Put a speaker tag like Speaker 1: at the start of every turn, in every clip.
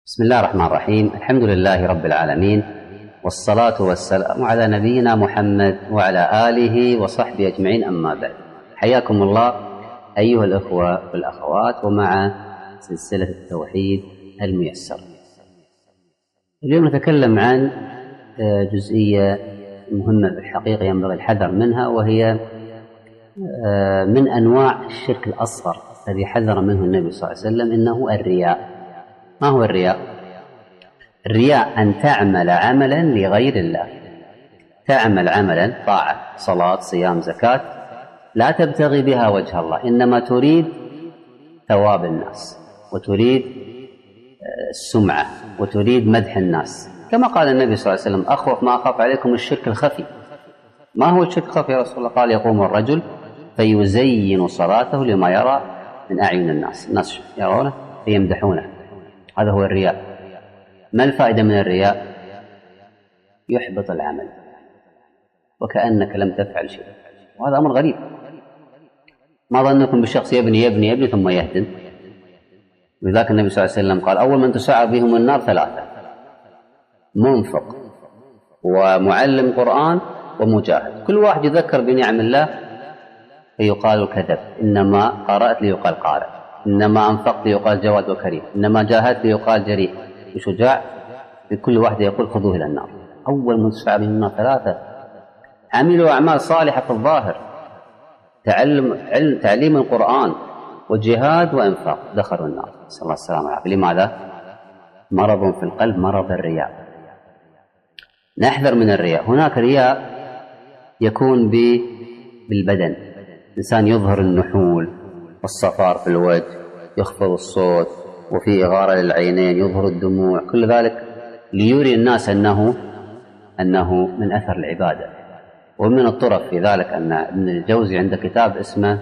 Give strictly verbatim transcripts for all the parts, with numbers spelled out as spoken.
Speaker 1: بسم الله الرحمن الرحيم. الحمد لله رب العالمين، والصلاة والسلام على نبينا محمد وعلى آله وصحبه أجمعين، أما بعد. حياكم الله أيها الأخوة والأخوات، ومع سلسلة التوحيد الميسر. اليوم نتكلم عن جزئية مهمة في الحقيقة ينبغي الحذر منها، وهي من أنواع الشرك الأصغر الذي حذر منه النبي صلى الله عليه وسلم، إنه الرياء. ما هو الرياء؟ الرياء أن تعمل عملا لغير الله، تعمل عملا طاعة، صلاة، صيام، زكاة، لا تبتغي بها وجه الله، إنما تريد ثواب الناس، وتريد السمعة، وتريد مدح الناس. كما قال النبي صلى الله عليه وسلم: أخوف ما أخاف عليكم الشرك الخفي. ما هو الشرك الخفي يا رسول الله؟ قال: يقوم الرجل فيزين صلاته لما يرى من أعين الناس، الناس يرونه فيمدحونه. هذا هو الرياء. ما الفائدة من الرياء؟ يحبط العمل وكأنك لم تفعل شيء، وهذا أمر غريب. ما ظنكم بشخص يبني يبني يبني ثم يهدم؟ لذلك النبي صلى الله عليه وسلم قال: أول من تسعر بهم النار ثلاثة: منفق، ومعلم قرآن، ومجاهد. كل واحد يذكر بنعم الله فيقال كذب، إنما قرأت ليقال قارئ، إنما أنفقت ليقال جواد وكريم، إنما جاهدت ليقال جريء وشجاع. لكل واحد يقول خذوه إلى النار. أول من تسعر بهم النار ثلاثة: عملوا أعمال صالحة في الظاهر، تعلم علم تعليم القرآن، وجهاد، وإنفاق، دخلوا النار، نسأل الله السلامة والعافية. لماذا؟ مرض في القلب، مرض الرياء. نحذر من الرياء. هناك رياء يكون بالبدن، إنسان يظهر النحول والصفار في الوجه، يخفض الصوت، وفي إغارة للعينين، يظهر الدموع، كل ذلك ليري الناس أنه أنه من أثر العبادة. ومن الطرف في ذلك أن ابن الجوزي عنده كتاب اسمه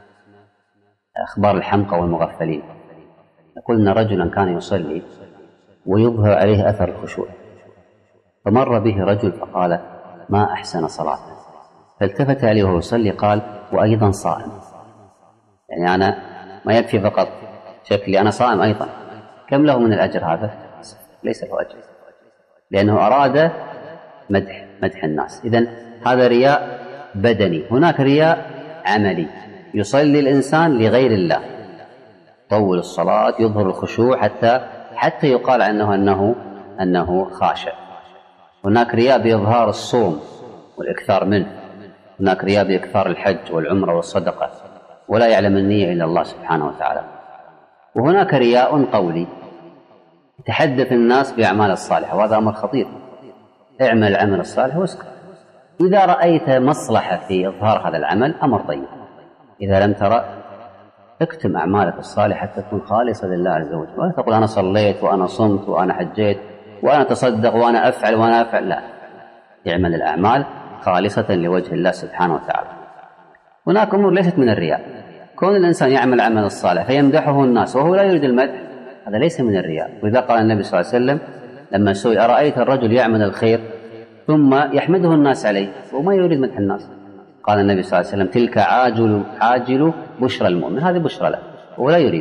Speaker 1: أخبار الحمقى والمغفلين. يقول أن رجلا كان يصلي ويظهر عليه أثر الخشوع، فمر به رجل فقال: ما أحسن صلاته. فالتفت عليه وهو يصلي قال: وأيضا صائم. يعني أنا ما يكفي فقط شكلي، أنا صائم أيضا. كم له من الأجر هذا؟ ليس له أجر، لأنه أراد مدح مدح الناس. إذن هذا رياء بدني. هناك رياء عملي، يصلي الإنسان لغير الله، طول الصلاة، يظهر الخشوع حتى حتى يقال عنه أنه أنه خاشع. هناك رياء بإظهار الصوم والإكثار منه. هناك رياء بإكثار الحج والعمرة والصدقة، ولا يعلم النية إلا الله سبحانه وتعالى. وهناك رياء قولي، يتحدث الناس بأعمال الصالحة، وهذا أمر خطير. اعمل العمل الصالح واسكت. إذا رأيت مصلحة في إظهار هذا العمل أمر طيب، إذا لم ترى اكتم أعمالك الصالحة حتى تكون خالصة لله عز وجل، ولا تقول أنا صليت وأنا صمت وأنا حجيت وأنا تصدق وأنا أفعل وأنا أفعل. لا، اعمل الأعمال خالصة لوجه الله سبحانه وتعالى. هناك أمور ليست من الرياء. كون الإنسان يعمل عمل الصالح فيمدحه الناس وهو لا يريد المدح، هذا ليس من الرياء. وإذا قال النبي صلى الله عليه وسلم لما سئل: أرأيت الرجل يعمل الخير ثم يحمده الناس عليه وما يريد مدح الناس؟ قال النبي صلى الله عليه وسلم: تلك عاجل عاجل بشرى المؤمن، هذه بشرى له ولا يريد.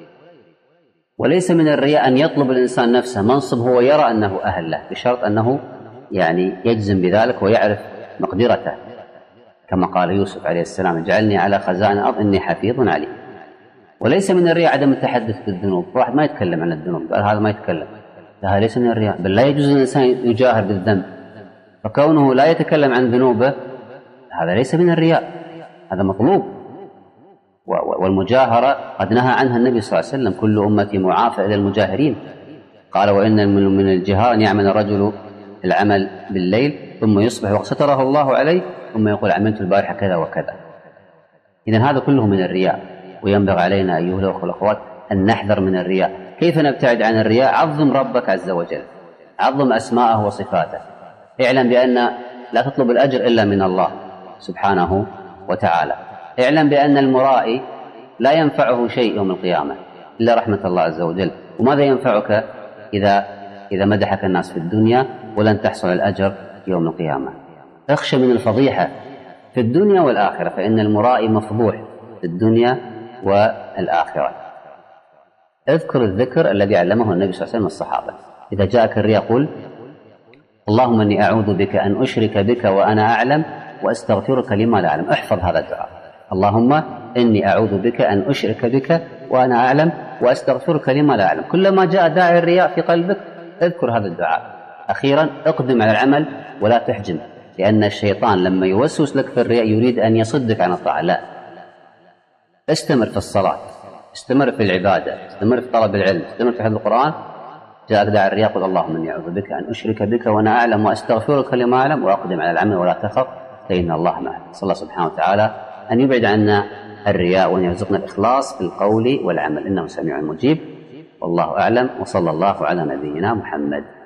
Speaker 1: وليس من الرياء أن يطلب الإنسان نفسه منصب هو يرى أنه أهل له، بشرط أنه يعني يجزم بذلك ويعرف مقدرته، كما قال يوسف عليه السلام: اجعلني على خزائن الأرض إني حفيظ عليم. وليس من الرياء عدم التحدث بالذنوب. واحد ما يتكلم عن الذنوب، قال هذا ما يتكلم، هذا ليس من الرياء. بل لا يجوز الإنسان يجاهر بالذنب، فكونه لا يتكلم عن ذنوبه هذا ليس من الرياء، هذا مطلوب. والمجاهرة قد نهى عنها النبي صلى الله عليه وسلم: كل أمتي معافى إلى المجاهرين. قال: وإن من الجهار أن يعمل الرجل العمل بالليل ثم يصبح وقد ستره الله عليه ثم يقول: عملت البارحة كذا وكذا. إذن هذا كله من الرياء، وينبغي علينا أيها الأخوة والأخوات أن نحذر من الرياء. كيف نبتعد عن الرياء؟ عظم ربك عز وجل، عظم أسماءه وصفاته، اعلم بأن لا تطلب الأجر إلا من الله سبحانه وتعالى. اعلم بأن المرائي لا ينفعه شيء يوم القيامة إلا رحمة الله عز وجل. وماذا ينفعك إذا إذا مدحك الناس في الدنيا ولن تحصل الأجر يوم القيامة؟ اخشى من الفضيحة في الدنيا والآخرة، فإن المرائي مفضوح في الدنيا والآخرة. اذكر الذكر الذي علمه النبي صلى الله عليه وسلم الصحابة. إذا جاءك الرياء قل اللهم إني أعوذ بك أن أشرك بك وأنا أعلم وأستغفرك لما لا أعلم. احفظ هذا الدعاء، اللهم إني أعوذ بك أن أشرك بك وأنا أعلم وأستغفرك لما لا أعلم. كلما جاء داعي الرياء في قلبك اذكر هذا الدعاء. أخيرا اقدم على العمل ولا تحجم، لأن الشيطان لما يوسوس لك في الرياء يريد أن يصدك عن الطاعة. لا، استمر في الصلاة، استمر في العبادة، استمر في طلب العلم، استمر في حفظ القرآن. جاءك داعي الرياء قل اللهم إني أعوذ بك أن أشرك بك وأنا أعلم وأستغفرك لما أعلم وأقدم على العمل ولا تخف فإن الله معك. صلى الله سبحانه وتعالى أن يبعد عنا الرياء وأن يرزقنا الإخلاص في القول والعمل، إنه سميع مجيب. والله أعلم، وصلى الله على نبينا محمد.